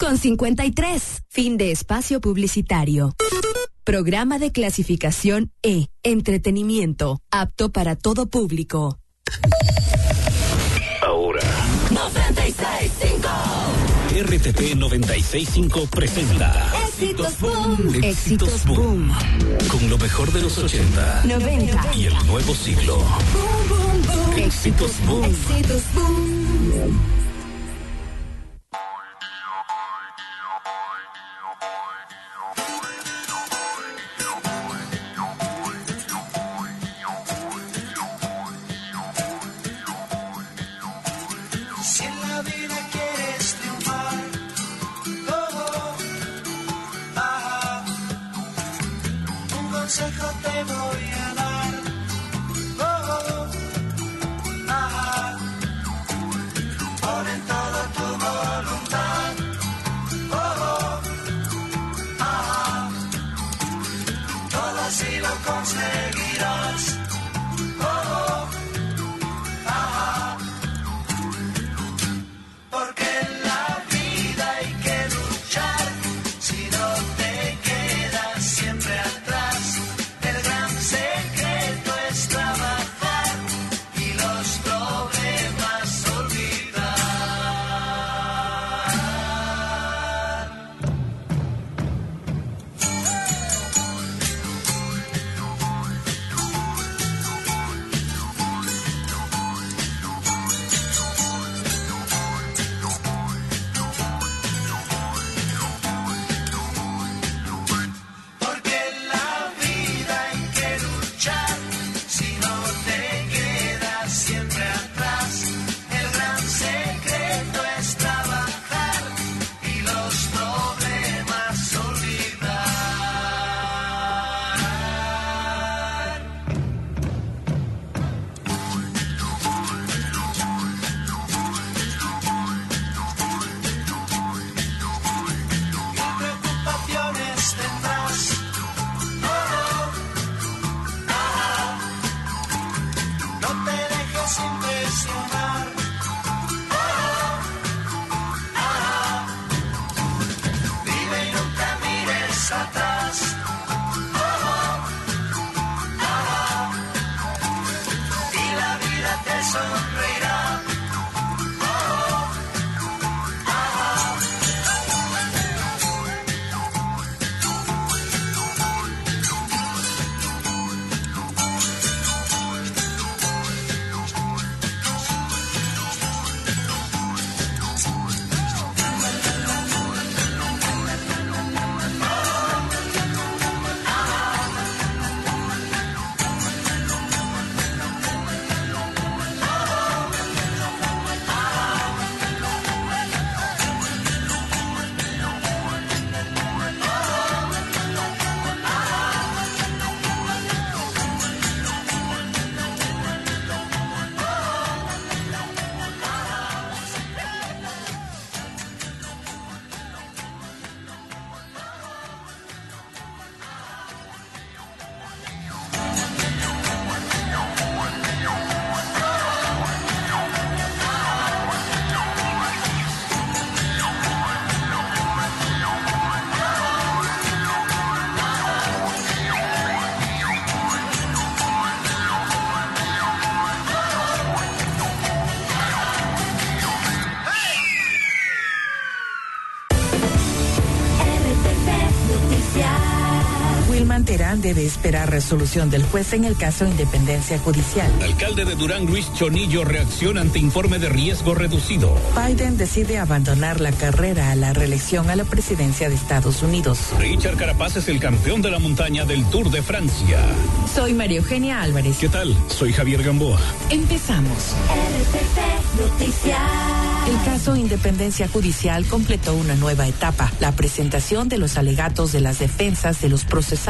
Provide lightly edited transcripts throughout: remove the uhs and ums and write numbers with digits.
8:53. Fin de espacio publicitario. Programa de clasificación E. Entretenimiento. Apto para todo público. Ahora. 96.5. RTP 96.5 presenta Éxitos Boom. Éxitos Boom. Con lo mejor de los 80, 90 y el nuevo siglo. Boom, boom, boom. Éxitos Boom. Éxitos Boom. Te voy a dar, pon en todo tu voluntad, todo así lo conseguirás, porque en la vida hay que luchar, si no te quedas siempre atrás. Secreto es trabajar y los problemas olvidar. Porque la vida hay que luchar, si no te quedas siempre atrás. El gran secreto es trabajar y los problemas olvidar. Mil preocupaciones tendrás. No te dejes impresionar. Vive y nunca mires atrás. Y la vida te sonreirá. Wilman Terán debe esperar resolución del juez en el caso de independencia judicial. Alcalde de Durán, Luis Chonillo, reacciona ante informe de riesgo reducido. Biden decide abandonar la carrera a la reelección a la presidencia de Estados Unidos. Richard Carapaz es el campeón de la montaña del Tour de Francia. Soy María Eugenia Álvarez. ¿Qué tal? Soy Javier Gamboa. Empezamos. RTP Noticias. El caso Independencia Judicial completó una nueva etapa, la presentación de los alegatos de las defensas de los procesados.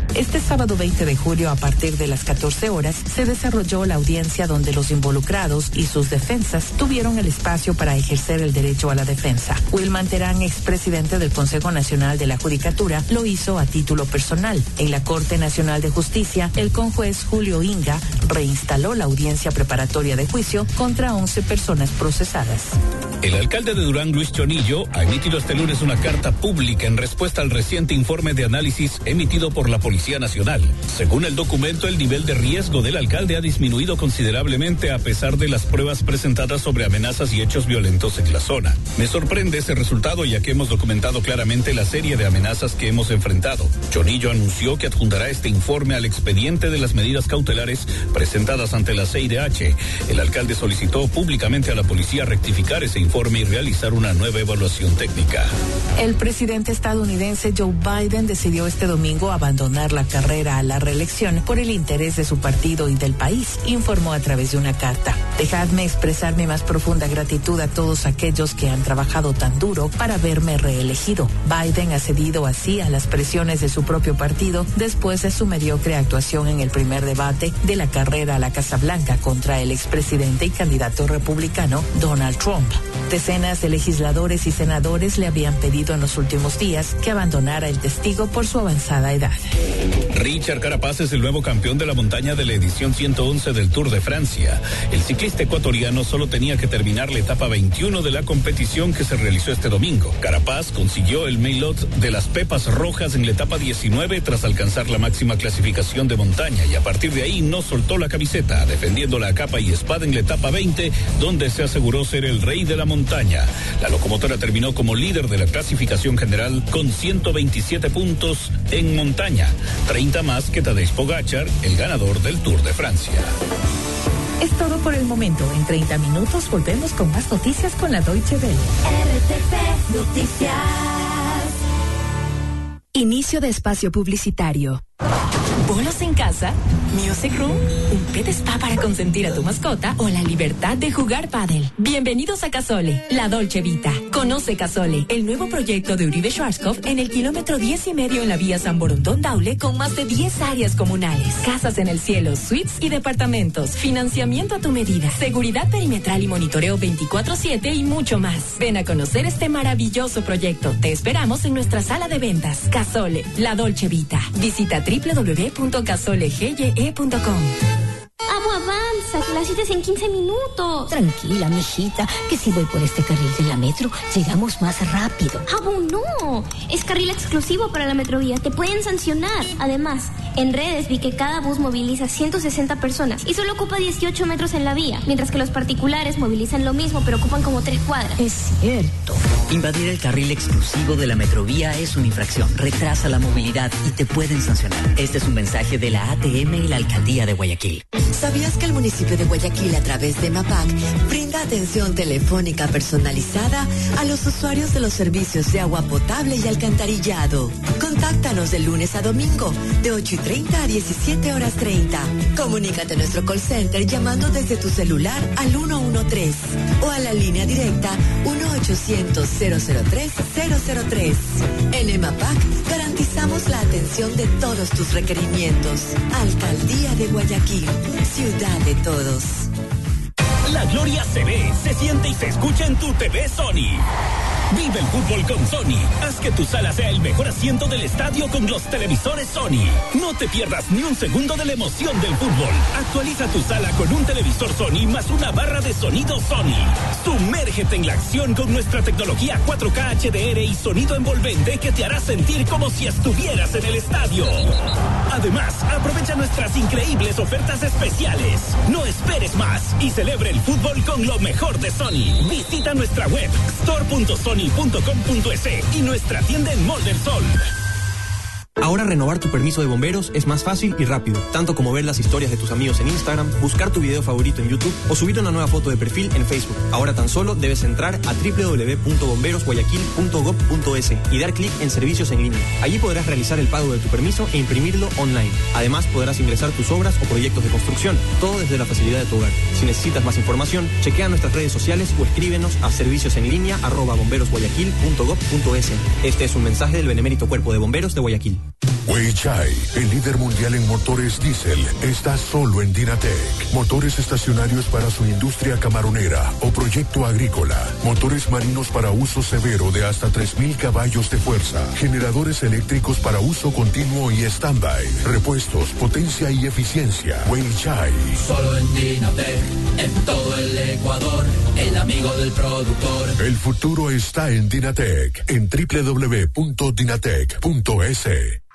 Este sábado 20 de julio, a partir de las 14 horas, se desarrolló la audiencia donde los involucrados y sus defensas tuvieron el espacio para ejercer el derecho a la defensa. Wilman Terán, expresidente del Consejo Nacional de la Judicatura, lo hizo a título personal. En la Corte Nacional de Justicia, el conjuez Julio Inga reinstaló la audiencia preparatoria de juicio contra 11 personas procesadas. El alcalde de Durán, Luis Chonillo, ha emitido este lunes una carta pública en respuesta al reciente informe de análisis emitido por la Policía Nacional. Según el documento, el nivel de riesgo del alcalde ha disminuido considerablemente a pesar de las pruebas presentadas sobre amenazas y hechos violentos en la zona. Me sorprende ese resultado, ya que hemos documentado claramente la serie de amenazas que hemos enfrentado. Chonillo anunció que adjuntará este informe al expediente de las medidas cautelares presentadas ante la CIDH. El alcalde solicitó públicamente a la policía rectificar ese informe y realizar una nueva evaluación técnica. El presidente estadounidense Joe Biden decidió este domingo abandonar la carrera a la reelección por el interés de su partido y del país, informó a través de una carta. Dejadme expresar mi más profunda gratitud a todos aquellos que han trabajado tan duro para verme reelegido. Biden ha cedido así a las presiones de su propio partido después de su mediocre actuación en el primer debate de la carrera a la Casa Blanca contra el expresidente y candidato republicano Donald Trump. Decenas de legisladores y senadores le habían pedido en los últimos días que abandonara el testigo por su avanzada edad. Richard Carapaz es el nuevo campeón de la montaña de la edición 111 del Tour de Francia. El ciclista ecuatoriano solo tenía que terminar la etapa 21 de la competición que se realizó este domingo. Carapaz consiguió el maillot de las Pepas Rojas en la etapa 19 tras alcanzar la máxima clasificación de montaña y a partir de ahí no soltó la camiseta, defendiendo la capa y espada en la etapa 20, donde se aseguró ser el rey de la montaña. La locomotora terminó como líder de la clasificación general con 127 puntos en montaña, 30 más que Tadej Pogačar, el ganador del Tour de Francia. Es todo por el momento. En 30 minutos volvemos con más noticias con la Deutsche Welle. RTV Noticias. Inicio de espacio publicitario. ¿Bolos en casa? ¿Music Room? ¿Un pet spa para consentir a tu mascota? ¿O la libertad de jugar pádel? Bienvenidos a Casole, la Dolce Vita. Conoce Casole, el nuevo proyecto de Uribe Schwarzkopf en el kilómetro 10.5 en la vía San Borondón-Daule con más de 10 áreas comunales. Casas en el cielo, suites y departamentos. Financiamiento a tu medida. Seguridad perimetral y monitoreo 24/7 y mucho más. Ven a conocer este maravilloso proyecto. Te esperamos en nuestra sala de ventas. Casole, la Dolce Vita. Visita www.casolegye.com. Abu, avanza, que la cita es en 15 minutos. Tranquila, mijita, que si voy por este carril de la metro, llegamos más rápido. Abu, no. Es carril exclusivo para la Metrovía. Te pueden sancionar. Además, en redes vi que cada bus moviliza 160 personas y solo ocupa 18 metros en la vía, mientras que los particulares movilizan lo mismo, pero ocupan como 3 cuadras. Es cierto. Invadir el carril exclusivo de la Metrovía es una infracción. Retrasa la movilidad y te pueden sancionar. Este es un mensaje de la ATM y la Alcaldía de Guayaquil. ¿Sabías que el municipio de Guayaquil, a través de MAPAC, brinda atención telefónica personalizada a los usuarios de los servicios de agua potable y alcantarillado? Contáctanos de lunes a domingo, de 8:30 a 17:30. Comunícate a nuestro call center llamando desde tu celular al 113 o a la línea directa 1-800-003-003. En MAPAC garantizamos la atención de todos tus requerimientos. Alcaldía de Guayaquil, ciudad de todos. La gloria se ve, se siente y se escucha en tu TV Sony. Vive el fútbol con Sony. Haz que tu sala sea el mejor asiento del estadio con los televisores Sony. No te pierdas ni un segundo de la emoción del fútbol. Actualiza tu sala con un televisor Sony más una barra de sonido Sony. Sumérgete en la acción con nuestra tecnología 4K HDR y sonido envolvente que te hará sentir como si estuvieras en el estadio. Además, aprovecha nuestras increíbles ofertas especiales. No esperes más y celebre el fútbol con lo mejor de Sony. Visita nuestra web store.sony.com.es y nuestra tienda en Mall del Sol. Ahora renovar tu permiso de bomberos es más fácil y rápido, tanto como ver las historias de tus amigos en Instagram, buscar tu video favorito en YouTube o subir una nueva foto de perfil en Facebook. Ahora tan solo debes entrar a www.bomberosguayaquil.gov.es y dar clic en servicios en línea. Allí podrás realizar el pago de tu permiso e imprimirlo online. Además, podrás ingresar tus obras o proyectos de construcción, todo desde la facilidad de tu hogar. Si necesitas más información, chequea nuestras redes sociales o escríbenos a serviciosenlinea@bomberosguayaquil.gov.es. Este es un mensaje del Benemérito Cuerpo de Bomberos de Guayaquil. Weichai, el líder mundial en motores diésel, está solo en Dinatec. Motores estacionarios para su industria camaronera o proyecto agrícola. Motores marinos para uso severo de hasta 3.000 caballos de fuerza. Generadores eléctricos para uso continuo y stand-by. Repuestos, potencia y eficiencia. Weichai. Solo en Dinatec, en todo el Ecuador, el amigo del productor. El futuro está en Dinatec, en www.dinatec.es.